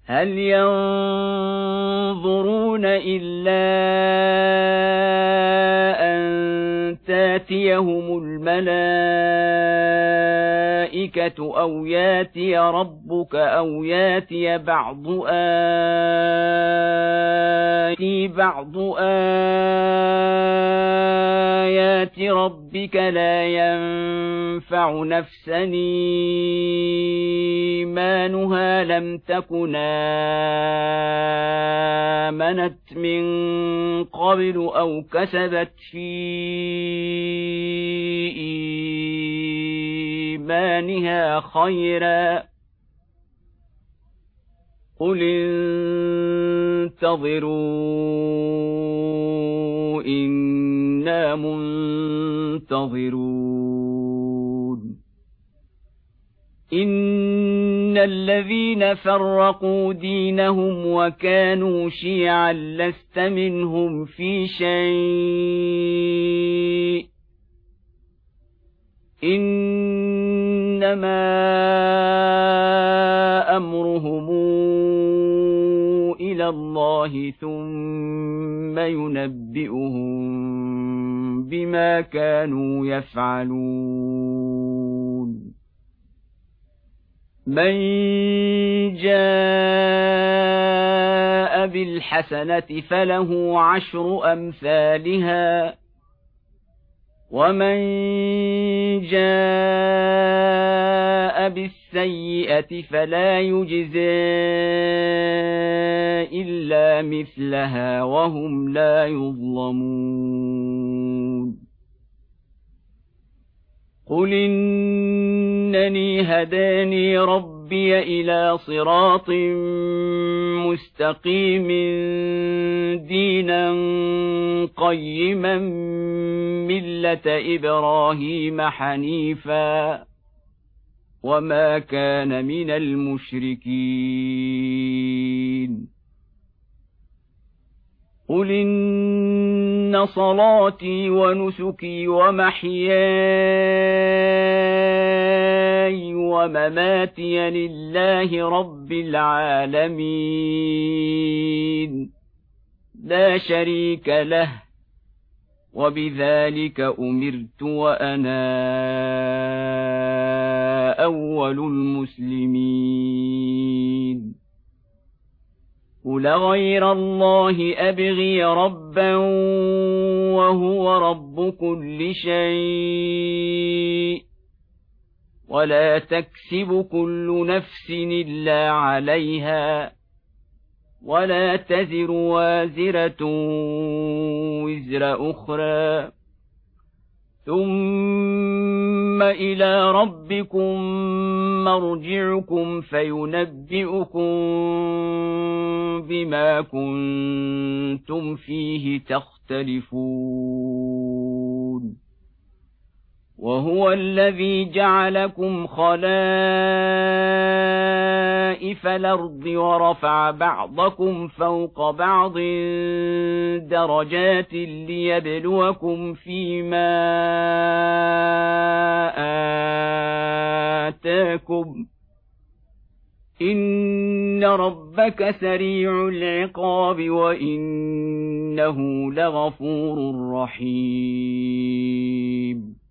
هل ينظرون إلا أن تاتيهم الملائكة أو ياتي ربك أو ياتي بعض آيات ربك لا ينفع نفسا إيمانها لم تكن آمنت من قبل أو كسبت في إيمانها خيرا قل انتظروا إنا منتظرون إن الذين فرقوا دينهم وكانوا شيعا لست منهم في شيء إنما أمرهم إلى الله ثم ينبئهم بما كانوا يفعلون من جاء بالحسنة فله 10 أمثالها ومن جاء بالسيئة فلا يجزى إلا مثلها وهم لا يظلمون قل إنني هداني ربي إلى صراط مستقيم دينا قيما ملة إبراهيم حنيفا وما كان من المشركين قل إن صلاتي ونسكي ومحياي ومماتي لله رب العالمين لا شريك له وبذلك أمرت وأنا أول المسلمين قل غير الله أبغي ربا وهو رب كل شيء ولا تكسب كل نفس إلا عليها ولا تزر وازرة وزر أخرى ثم إلى ربكم مرجعكم فينبئكم بما كنتم فيه تختلفون وهو الذي جعلكم خلائف الأرض ورفع بعضكم فوق بعض درجات ليبلوكم فيما آتاكم إن ربك سريع العقاب وإنه لغفور رحيم